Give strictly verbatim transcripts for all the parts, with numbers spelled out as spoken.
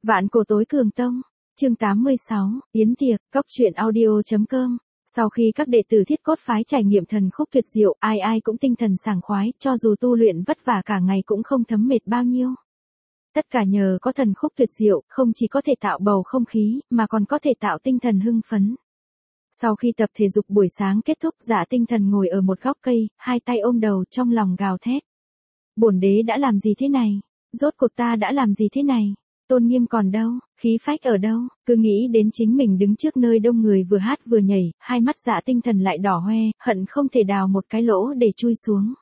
Vạn cổ tối cường tông, chương tám mươi sáu, yến tiệc, cóc truyện audio.com. Sau khi các đệ tử Thiết Cốt phái trải nghiệm thần khúc tuyệt diệu, ai ai cũng tinh thần sảng khoái, cho dù tu luyện vất vả cả ngày cũng không thấm mệt bao nhiêu. Tất cả nhờ có thần khúc tuyệt diệu, không chỉ có thể tạo bầu không khí, mà còn có thể tạo tinh thần hưng phấn. Sau khi tập thể dục buổi sáng kết thúc, Dạ Tinh Thần ngồi ở một góc cây, hai tay ôm đầu, trong lòng gào thét. Bổn đế đã làm gì thế này? Rốt cuộc ta đã làm gì thế này? Tôn nghiêm còn đâu, khí phách ở đâu? Cứ nghĩ đến chính mình đứng trước nơi đông người vừa hát vừa nhảy, hai mắt Dạ Tinh Thần lại đỏ hoe, hận không thể đào một cái lỗ để chui xuống.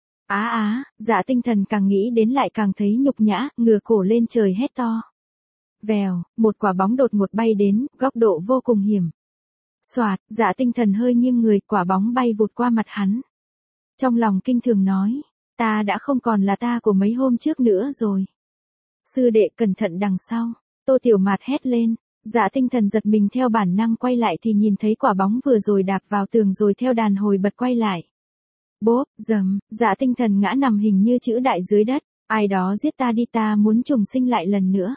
Á á, Dạ Tinh Thần càng nghĩ đến lại càng thấy nhục nhã, ngửa cổ lên trời hét to. Vèo, một quả bóng đột ngột bay đến, góc độ vô cùng hiểm. Soạt, Dạ Tinh Thần hơi nghiêng người, quả bóng bay vụt qua mặt hắn. Trong lòng kinh thường nói, ta đã không còn là ta của mấy hôm trước nữa rồi. Sư đệ cẩn thận đằng sau, Tô Tiểu Mạt hét lên. Dạ Tinh Thần giật mình, theo bản năng quay lại thì nhìn thấy quả bóng vừa rồi đạp vào tường rồi theo đàn hồi bật quay lại. Bốp, dầm, Dạ Tinh Thần ngã nằm hình như chữ đại dưới đất. Ai đó giết ta đi, ta muốn trùng sinh lại lần nữa.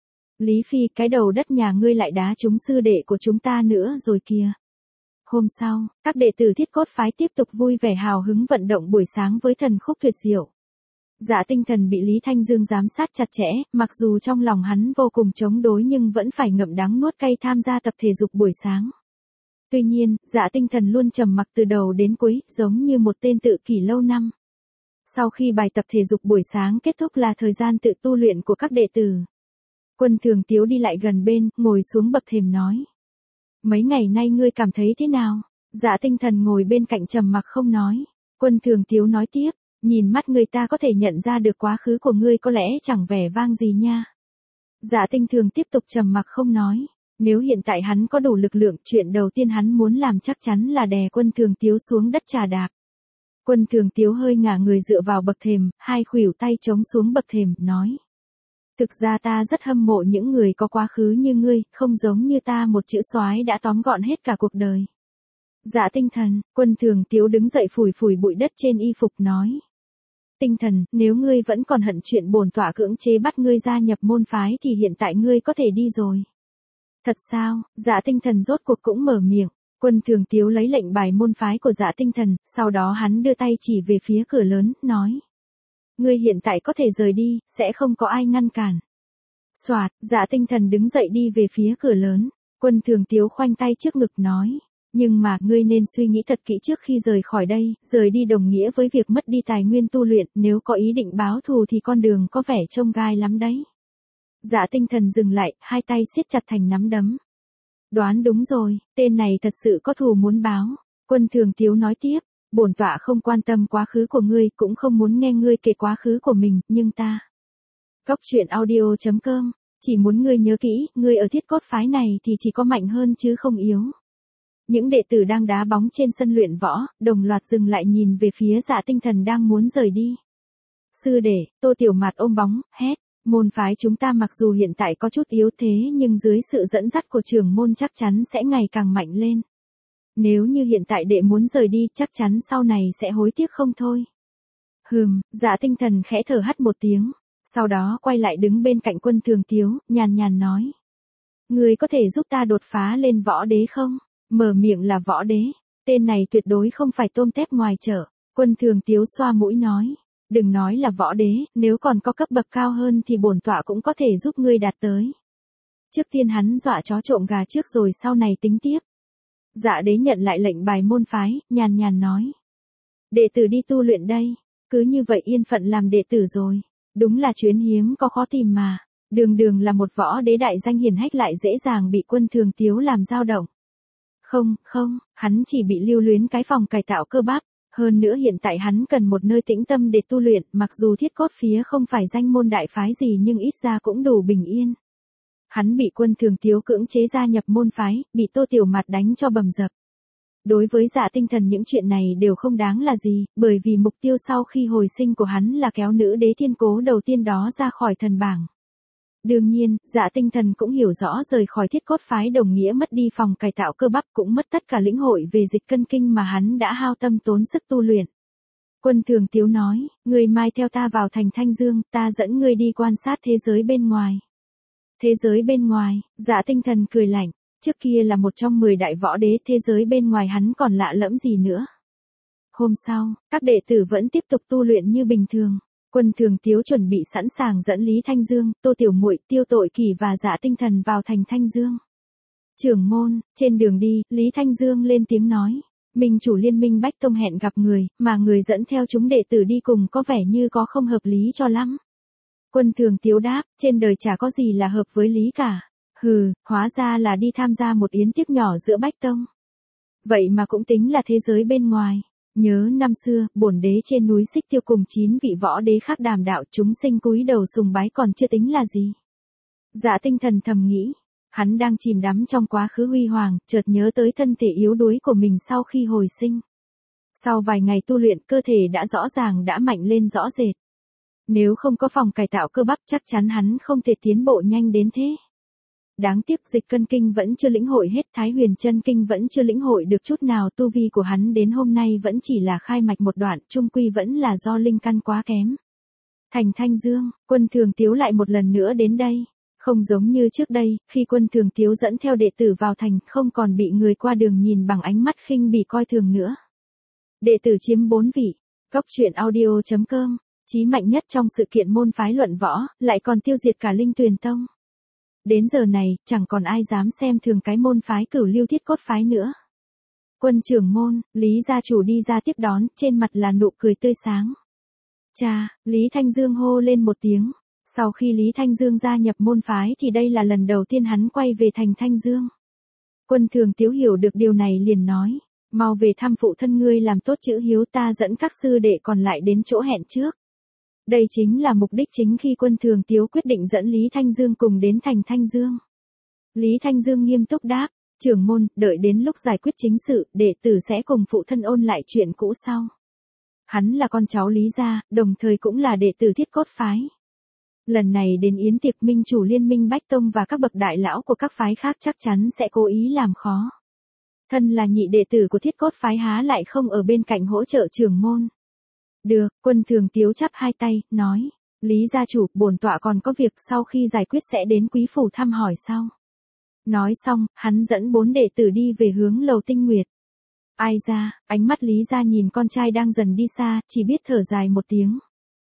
Lý Phi, cái đầu đất nhà ngươi lại đá trúng sư đệ của chúng ta nữa rồi kìa. Hôm sau, các đệ tử Thiết Cốt phái tiếp tục vui vẻ hào hứng vận động buổi sáng với thần khúc tuyệt diệu. Dạ Tinh Thần bị Lý Thanh Dương giám sát chặt chẽ, mặc dù trong lòng hắn vô cùng chống đối nhưng vẫn phải ngậm đắng nuốt cay tham gia tập thể dục buổi sáng. Tuy nhiên, Dạ Tinh Thần luôn trầm mặc từ đầu đến cuối, giống như một tên tự kỷ lâu năm. Sau khi bài tập thể dục buổi sáng kết thúc là thời gian tự tu luyện của các đệ tử. Quân Thường Tiếu đi lại gần bên, ngồi xuống bậc thềm nói. Mấy ngày nay ngươi cảm thấy thế nào? Dạ Tinh Thần ngồi bên cạnh trầm mặc không nói. Quân Thường Tiếu nói tiếp, nhìn mắt người ta có thể nhận ra được quá khứ của ngươi có lẽ chẳng vẻ vang gì nha. Dạ Tinh Thường tiếp tục trầm mặc không nói. Nếu hiện tại hắn có đủ lực lượng, chuyện đầu tiên hắn muốn làm chắc chắn là đè Quân Thường Tiếu xuống đất trà đạp. Quân Thường Tiếu hơi ngả người dựa vào bậc thềm, hai khuỷu tay chống xuống bậc thềm, nói. Thực ra ta rất hâm mộ những người có quá khứ như ngươi, không giống như ta một chữ soái đã tóm gọn hết cả cuộc đời. Dạ Tinh Thần, Quân Thường Tiếu đứng dậy phủi phủi bụi đất trên y phục nói. Tinh Thần, nếu ngươi vẫn còn hận chuyện bổn tọa cưỡng chế bắt ngươi gia nhập môn phái thì hiện tại ngươi có thể đi rồi. Thật sao? Dạ Tinh Thần rốt cuộc cũng mở miệng. Quân Thường Tiếu lấy lệnh bài môn phái của Dạ Tinh Thần, sau đó hắn đưa tay chỉ về phía cửa lớn, nói. Ngươi hiện tại có thể rời đi, sẽ không có ai ngăn cản. Soạt, Dạ Tinh Thần đứng dậy đi về phía cửa lớn. Quân Thường Tiếu khoanh tay trước ngực nói. Nhưng mà, ngươi nên suy nghĩ thật kỹ trước khi rời khỏi đây, rời đi đồng nghĩa với việc mất đi tài nguyên tu luyện, nếu có ý định báo thù thì con đường có vẻ trông gai lắm đấy. Dạ Tinh Thần dừng lại, hai tay siết chặt thành nắm đấm. Đoán đúng rồi, tên này thật sự có thù muốn báo. Quân Thường Tiếu nói tiếp, bổn tọa không quan tâm quá khứ của ngươi, cũng không muốn nghe ngươi kể quá khứ của mình, nhưng ta. Cóc truyện audio.com, chỉ muốn ngươi nhớ kỹ, ngươi ở Thiết Cốt phái này thì chỉ có mạnh hơn chứ không yếu. Những đệ tử đang đá bóng trên sân luyện võ, đồng loạt dừng lại nhìn về phía Dạ Tinh Thần đang muốn rời đi. Sư đệ, Tô Tiểu Mạt ôm bóng, hét, môn phái chúng ta mặc dù hiện tại có chút yếu thế nhưng dưới sự dẫn dắt của trưởng môn chắc chắn sẽ ngày càng mạnh lên. Nếu như hiện tại đệ muốn rời đi, chắc chắn sau này sẽ hối tiếc không thôi. Hừm, Dạ Tinh Thần khẽ thở hắt một tiếng, sau đó quay lại đứng bên cạnh Quân Thường Tiếu, nhàn nhàn nói. Ngươi có thể giúp ta đột phá lên võ đế không? Mở miệng là võ đế, tên này tuyệt đối không phải tôm tép ngoài chợ. Quân Thường Tiếu xoa mũi nói, đừng nói là võ đế, nếu còn có cấp bậc cao hơn thì bổn tọa cũng có thể giúp ngươi đạt tới. Trước tiên hắn dọa chó trộm gà trước rồi sau này tính tiếp. Dạ đế nhận lại lệnh bài môn phái, nhàn nhàn nói. Đệ tử đi tu luyện đây, cứ như vậy yên phận làm đệ tử rồi. Đúng là chuyến hiếm có khó tìm mà, đường đường là một võ đế đại danh hiển hách lại dễ dàng bị Quân Thường Tiếu làm dao động. Không, không, hắn chỉ bị lưu luyến cái phòng cải tạo cơ bắp, hơn nữa hiện tại hắn cần một nơi tĩnh tâm để tu luyện, mặc dù Thiết Cốt phía không phải danh môn đại phái gì nhưng ít ra cũng đủ bình yên. Hắn bị Quân Thường Tiếu cưỡng chế gia nhập môn phái, bị Tô Tiểu Mạt đánh cho bầm dập. Đối với Dạ Tinh Thần những chuyện này đều không đáng là gì, bởi vì mục tiêu sau khi hồi sinh của hắn là kéo nữ đế thiên cố đầu tiên đó ra khỏi thần bảng. Đương nhiên, Dạ Tinh Thần cũng hiểu rõ rời khỏi Thiết Cốt phái đồng nghĩa mất đi phòng cải tạo cơ bắp, cũng mất tất cả lĩnh hội về dịch cân kinh mà hắn đã hao tâm tốn sức tu luyện. Quân Thường Tiếu nói, ngươi mai theo ta vào thành Thanh Dương, ta dẫn ngươi đi quan sát thế giới bên ngoài. Thế giới bên ngoài, Dạ Tinh Thần cười lạnh, trước kia là một trong mười đại võ đế, thế giới bên ngoài hắn còn lạ lẫm gì nữa. Hôm sau, các đệ tử vẫn tiếp tục tu luyện như bình thường. Quân Thường Tiếu chuẩn bị sẵn sàng dẫn Lý Thanh Dương, Tô Tiểu Muội, Tiêu Tội Kỳ và Dạ Tinh Thần vào thành Thanh Dương. Trưởng môn, trên đường đi, Lý Thanh Dương lên tiếng nói. Minh chủ liên minh Bách Tông hẹn gặp người, mà người dẫn theo chúng đệ tử đi cùng có vẻ như có không hợp lý cho lắm. Quân Thường Tiếu đáp, trên đời chả có gì là hợp với lý cả. Hừ, hóa ra là đi tham gia một yến tiệc nhỏ giữa Bách Tông. Vậy mà cũng tính là thế giới bên ngoài. Nhớ năm xưa, bổn đế trên núi Xích Tiêu cùng chín vị võ đế khác đàm đạo, chúng sinh cúi đầu sùng bái còn chưa tính là gì. Dạ Tinh Thần thầm nghĩ, hắn đang chìm đắm trong quá khứ huy hoàng, chợt nhớ tới thân thể yếu đuối của mình sau khi hồi sinh. Sau vài ngày tu luyện, cơ thể đã rõ ràng đã mạnh lên rõ rệt. Nếu không có phòng cải tạo cơ bắp chắc chắn hắn không thể tiến bộ nhanh đến thế. Đáng tiếc Dịch Cân Kinh vẫn chưa lĩnh hội hết, Thái Huyền Chân Kinh vẫn chưa lĩnh hội được chút nào, tu vi của hắn đến hôm nay vẫn chỉ là khai mạch một đoạn, chung quy vẫn là do linh căn quá kém. Thành Thanh Dương, Quân Thường Tiếu lại một lần nữa đến đây. Không giống như trước đây, khi Quân Thường Tiếu dẫn theo đệ tử vào thành, không còn bị người qua đường nhìn bằng ánh mắt khinh bỉ coi thường nữa. Đệ tử chiếm bốn vị. Cốc truyện audio chấm com, chí mạnh nhất trong sự kiện môn phái luận võ, lại còn tiêu diệt cả Linh Tuyền Tông. Đến giờ này, chẳng còn ai dám xem thường cái môn phái Cửu Lưu Thiết Cốt phái nữa. Quân trưởng môn, Lý gia chủ đi ra tiếp đón, trên mặt là nụ cười tươi sáng. Cha, Lý Thanh Dương hô lên một tiếng. Sau khi Lý Thanh Dương gia nhập môn phái thì đây là lần đầu tiên hắn quay về thành Thanh Dương. Quân Thường Tiếu hiểu được điều này liền nói, mau về thăm phụ thân ngươi làm tốt chữ hiếu, ta dẫn các sư đệ còn lại đến chỗ hẹn trước. Đây chính là mục đích chính khi Quân Thường Tiếu quyết định dẫn Lý Thanh Dương cùng đến thành Thanh Dương. Lý Thanh Dương nghiêm túc đáp, trưởng môn, đợi đến lúc giải quyết chính sự, đệ tử sẽ cùng phụ thân ôn lại chuyện cũ sau. Hắn là con cháu Lý gia, đồng thời cũng là đệ tử Thiết Cốt phái. Lần này đến yến tiệc, minh chủ liên minh Bách Tông và các bậc đại lão của các phái khác chắc chắn sẽ cố ý làm khó. Thân là nhị đệ tử của Thiết Cốt phái há lại không ở bên cạnh hỗ trợ trưởng môn. Được, Quân Thường Tiếu chắp hai tay, nói, Lý gia chủ, bổn tọa còn có việc, sau khi giải quyết sẽ đến quý phủ thăm hỏi sau. Nói xong, hắn dẫn bốn đệ tử đi về hướng lầu Tinh Nguyệt. Ai ra, ánh mắt Lý gia nhìn con trai đang dần đi xa, chỉ biết thở dài một tiếng.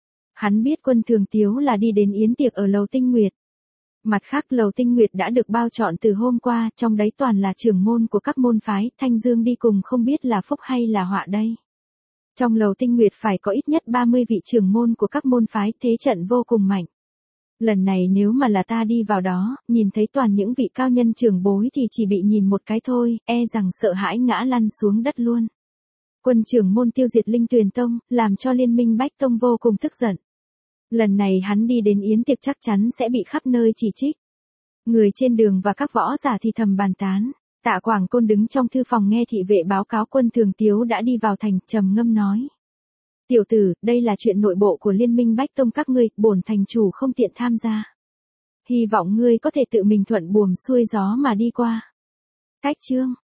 Hắn biết Quân Thường Tiếu là đi đến yến tiệc ở lầu Tinh Nguyệt. Mặt khác lầu Tinh Nguyệt đã được bao chọn từ hôm qua, trong đấy toàn là trưởng môn của các môn phái, Thanh Dương đi cùng không biết là phúc hay là họa đây. Trong lầu Tinh Nguyệt phải có ít nhất ba mươi vị trưởng môn của các môn phái, thế trận vô cùng mạnh. Lần này nếu mà là ta đi vào đó, nhìn thấy toàn những vị cao nhân trưởng bối thì chỉ bị nhìn một cái thôi, e rằng sợ hãi ngã lăn xuống đất luôn. Quân trưởng môn tiêu diệt Linh Tuyền Tông, làm cho liên minh Bách Tông vô cùng tức giận. Lần này hắn đi đến yến tiệc chắc chắn sẽ bị khắp nơi chỉ trích. Người trên đường và các võ giả thì thầm bàn tán. Tạ Quảng Côn đứng trong thư phòng nghe thị vệ báo cáo Quân Thường Tiếu đã đi vào thành, trầm ngâm nói. Tiểu tử, đây là chuyện nội bộ của liên minh Bách Tông các ngươi, bổn thành chủ không tiện tham gia. Hy vọng ngươi có thể tự mình thuận buồm xuôi gió mà đi qua. Cách chương.